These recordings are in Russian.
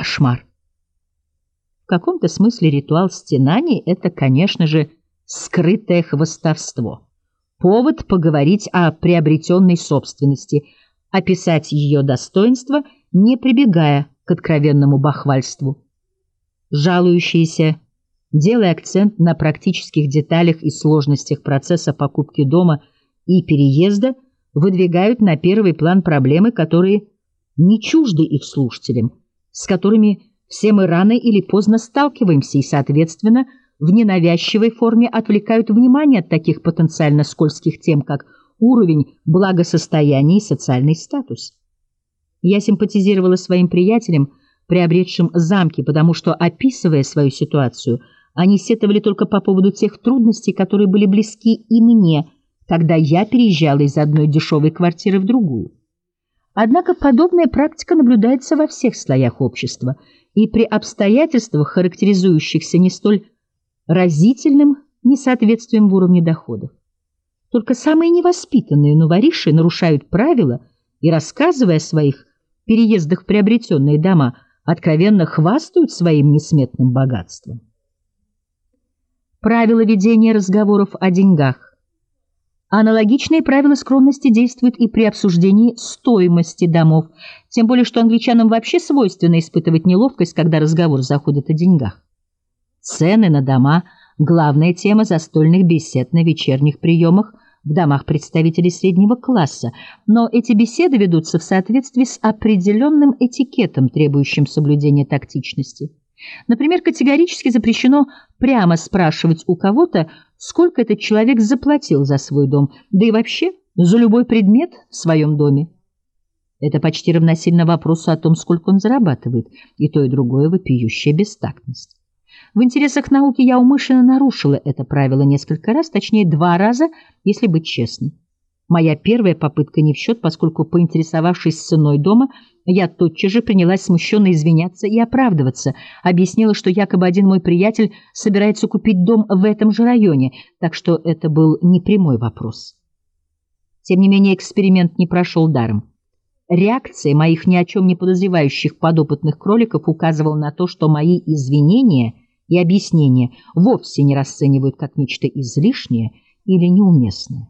кошмар. В каком-то смысле ритуал стенаний — это, конечно же, скрытое хвастовство. Повод поговорить о приобретенной собственности, описать ее достоинства, не прибегая к откровенному бахвальству. Жалующиеся, делая акцент на практических деталях и сложностях процесса покупки дома и переезда, выдвигают на первый план проблемы, которые не чужды их слушателям, с которыми все мы рано или поздно сталкиваемся и, соответственно, в ненавязчивой форме отвлекают внимание от таких потенциально скользких тем, как уровень благосостояния и социальный статус. Я симпатизировала своим приятелям, приобретшим замки, потому что, описывая свою ситуацию, они сетовали только по поводу тех трудностей, которые были близки и мне, когда я переезжала из одной дешевой квартиры в другую. Однако подобная практика наблюдается во всех слоях общества и при обстоятельствах, характеризующихся не столь разительным несоответствием в уровне доходов. Только самые невоспитанные новориши нарушают правила и, рассказывая о своих переездах в приобретенные дома, откровенно хвастают своим несметным богатством. Правила ведения разговоров о деньгах. Аналогичные правила скромности действуют и при обсуждении стоимости домов, тем более что англичанам вообще свойственно испытывать неловкость, когда разговор заходит о деньгах. Цены на дома – главная тема застольных бесед на вечерних приемах в домах представителей среднего класса, но эти беседы ведутся в соответствии с определенным этикетом, требующим соблюдения тактичности. Например, категорически запрещено прямо спрашивать у кого-то, сколько этот человек заплатил за свой дом, да и вообще за любой предмет в своем доме. Это почти равносильно вопросу о том, сколько он зарабатывает, и то и другое вопиющая бестактность. В интересах науки я умышленно нарушила это правило несколько раз, точнее 2 раза, если быть честной. Моя первая попытка не в счет, поскольку, поинтересовавшись ценой дома, я тотчас же принялась смущенно извиняться и оправдываться, объяснила, что якобы один мой приятель собирается купить дом в этом же районе, так что это был не прямой вопрос. Тем не менее, эксперимент не прошел даром. Реакция моих ни о чем не подозревающих подопытных кроликов указывала на то, что мои извинения и объяснения вовсе не расценивают как нечто излишнее или неуместное.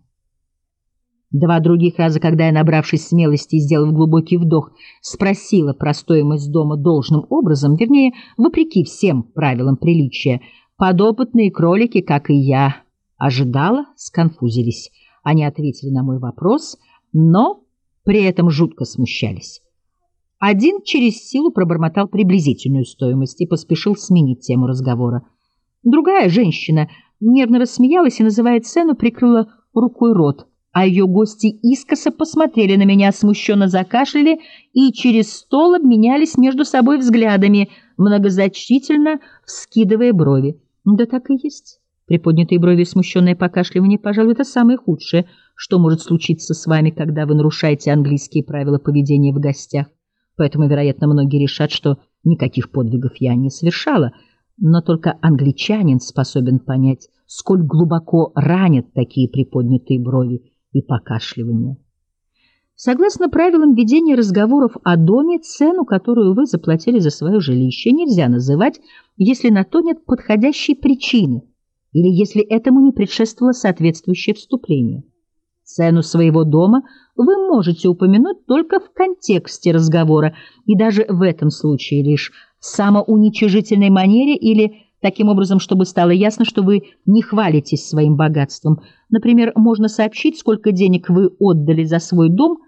2 других раза, когда я, набравшись смелости и сделав глубокий вдох, спросила про стоимость дома должным образом, вернее, вопреки всем правилам приличия, подопытные кролики, как и я ожидала, сконфузились. Они ответили на мой вопрос, но при этом жутко смущались. Один через силу пробормотал приблизительную стоимость и поспешил сменить тему разговора. Другая женщина нервно рассмеялась и, называя цену, прикрыла рукой рот, а ее гости искоса посмотрели на меня, смущенно закашляли и через стол обменялись между собой взглядами, многозначительно вскидывая брови. Да так и есть. Приподнятые брови и смущенное покашливание, пожалуй, это самое худшее, что может случиться с вами, когда вы нарушаете английские правила поведения в гостях. Поэтому, вероятно, многие решат, что никаких подвигов я не совершала, но только англичанин способен понять, сколь глубоко ранят такие приподнятые брови и покашливания. Согласно правилам ведения разговоров о доме, цену, которую вы заплатили за свое жилище, нельзя называть, если на то нет подходящей причины или если этому не предшествовало соответствующее вступление. Цену своего дома вы можете упомянуть только в контексте разговора, и даже в этом случае лишь в самоуничижительной манере или таким образом, чтобы стало ясно, что вы не хвалитесь своим богатством. Например, можно сообщить, сколько денег вы отдали за свой дом